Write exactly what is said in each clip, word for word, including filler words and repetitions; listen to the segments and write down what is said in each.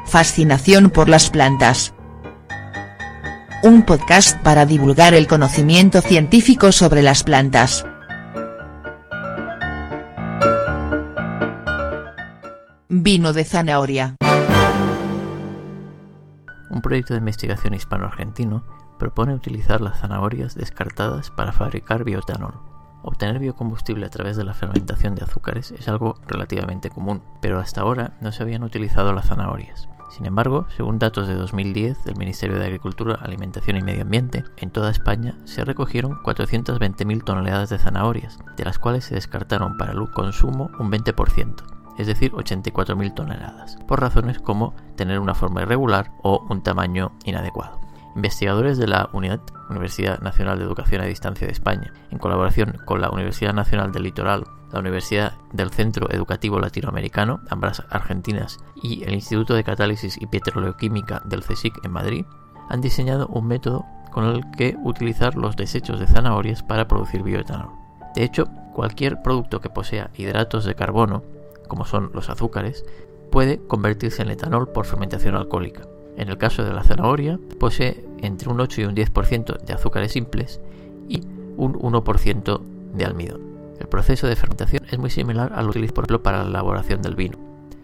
Fascinación por las plantas. Un podcast para divulgar el conocimiento científico sobre las plantas. Vino de zanahoria. Un proyecto de investigación hispano-argentino propone utilizar las zanahorias descartadas para fabricar bioetanol. Obtener biocombustible a través de la fermentación de azúcares es algo relativamente común, pero hasta ahora no se habían utilizado las zanahorias. Sin embargo, según datos de dos mil diez del Ministerio de Agricultura, Alimentación y Medio Ambiente, en toda España se recogieron cuatrocientas veinte mil toneladas de zanahorias, de las cuales se descartaron para el consumo un veinte por ciento, es decir, ochenta y cuatro mil toneladas, por razones como tener una forma irregular o un tamaño inadecuado. Investigadores de la UNED, Universidad Nacional de Educación a Distancia de España, en colaboración con la Universidad Nacional del Litoral, la Universidad del Centro Educativo Latinoamericano, ambas argentinas, y el Instituto de Catálisis y Petroleoquímica del CSIC en Madrid, han diseñado un método con el que utilizar los desechos de zanahorias para producir bioetanol. De hecho, cualquier producto que posea hidratos de carbono, como son los azúcares, puede convertirse en etanol por fermentación alcohólica. En el caso de la zanahoria, posee entre un ocho y un diez por ciento de azúcares simples y un uno por ciento de almidón. El proceso de fermentación es muy similar al utilizado, por ejemplo, para la elaboración del vino.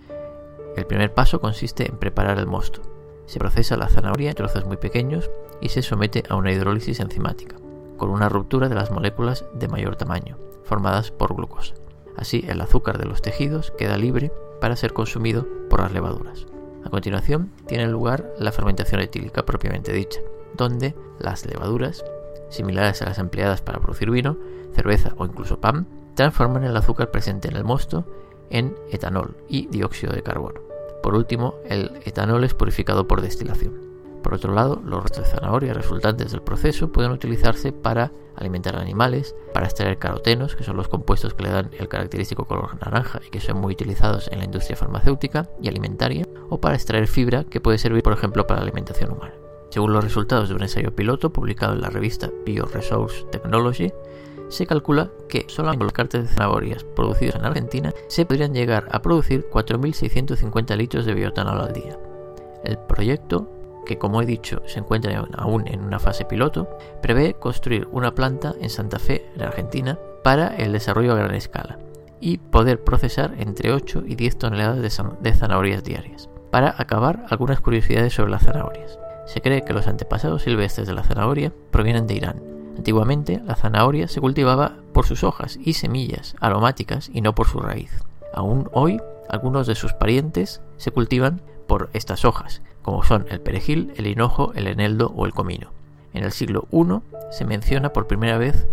El primer paso consiste en preparar el mosto. Se procesa la zanahoria en trozos muy pequeños y se somete a una hidrólisis enzimática, con una ruptura de las moléculas de mayor tamaño, formadas por glucosa. Así, el azúcar de los tejidos queda libre para ser consumido por las levaduras. A continuación, tiene lugar la fermentación etílica propiamente dicha, donde las levaduras, similares a las empleadas para producir vino, cerveza o incluso pan, transforman el azúcar presente en el mosto en etanol y dióxido de carbono. Por último, el etanol es purificado por destilación. Por otro lado, los restos de zanahoria resultantes del proceso pueden utilizarse para alimentar animales, para extraer carotenos, que son los compuestos que le dan el característico color naranja y que son muy utilizados en la industria farmacéutica y alimentaria, o para extraer fibra, que puede servir, por ejemplo, para la alimentación humana. Según los resultados de un ensayo piloto publicado en la revista Bioresource Technology, se calcula que solamente con los cartes de zanahorias producidos en Argentina se podrían llegar a producir cuatro mil seiscientos cincuenta litros de bioetanol al día. El proyecto, que como he dicho se encuentra aún en una fase piloto, prevé construir una planta en Santa Fe, en Argentina, para el desarrollo a gran escala y poder procesar entre ocho y diez toneladas de, zan- de zanahorias diarias. Para acabar, algunas curiosidades sobre las zanahorias. Se cree que los antepasados silvestres de la zanahoria provienen de Irán. Antiguamente, la zanahoria se cultivaba por sus hojas y semillas aromáticas y no por su raíz. Aún hoy, algunos de sus parientes se cultivan por estas hojas, como son el perejil, el hinojo, el eneldo o el comino. En el siglo primero se menciona por primera vez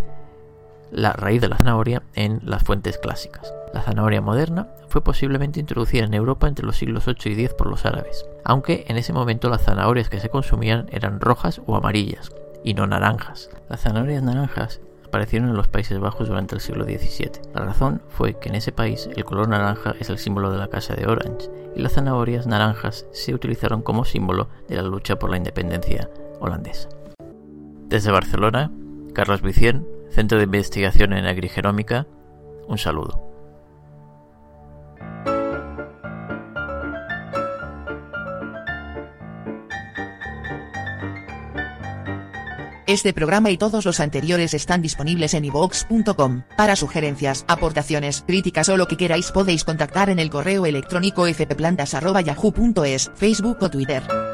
la raíz de la zanahoria en las fuentes clásicas. La zanahoria moderna fue posiblemente introducida en Europa entre los siglos ocho y diez por los árabes, aunque en ese momento las zanahorias que se consumían eran rojas o amarillas, y no naranjas. Las zanahorias naranjas aparecieron en los Países Bajos durante el siglo diecisiete. La razón fue que en ese país el color naranja es el símbolo de la Casa de Orange, y las zanahorias naranjas se utilizaron como símbolo de la lucha por la independencia holandesa. Desde Barcelona, Carlos Vicien, Centro de Investigación en Agrigenómica, un saludo. Este programa y todos los anteriores están disponibles en iVoox punto com. Para sugerencias, aportaciones, críticas o lo que queráis podéis contactar en el correo electrónico f p plantas arroba yahoo punto es, Facebook o Twitter.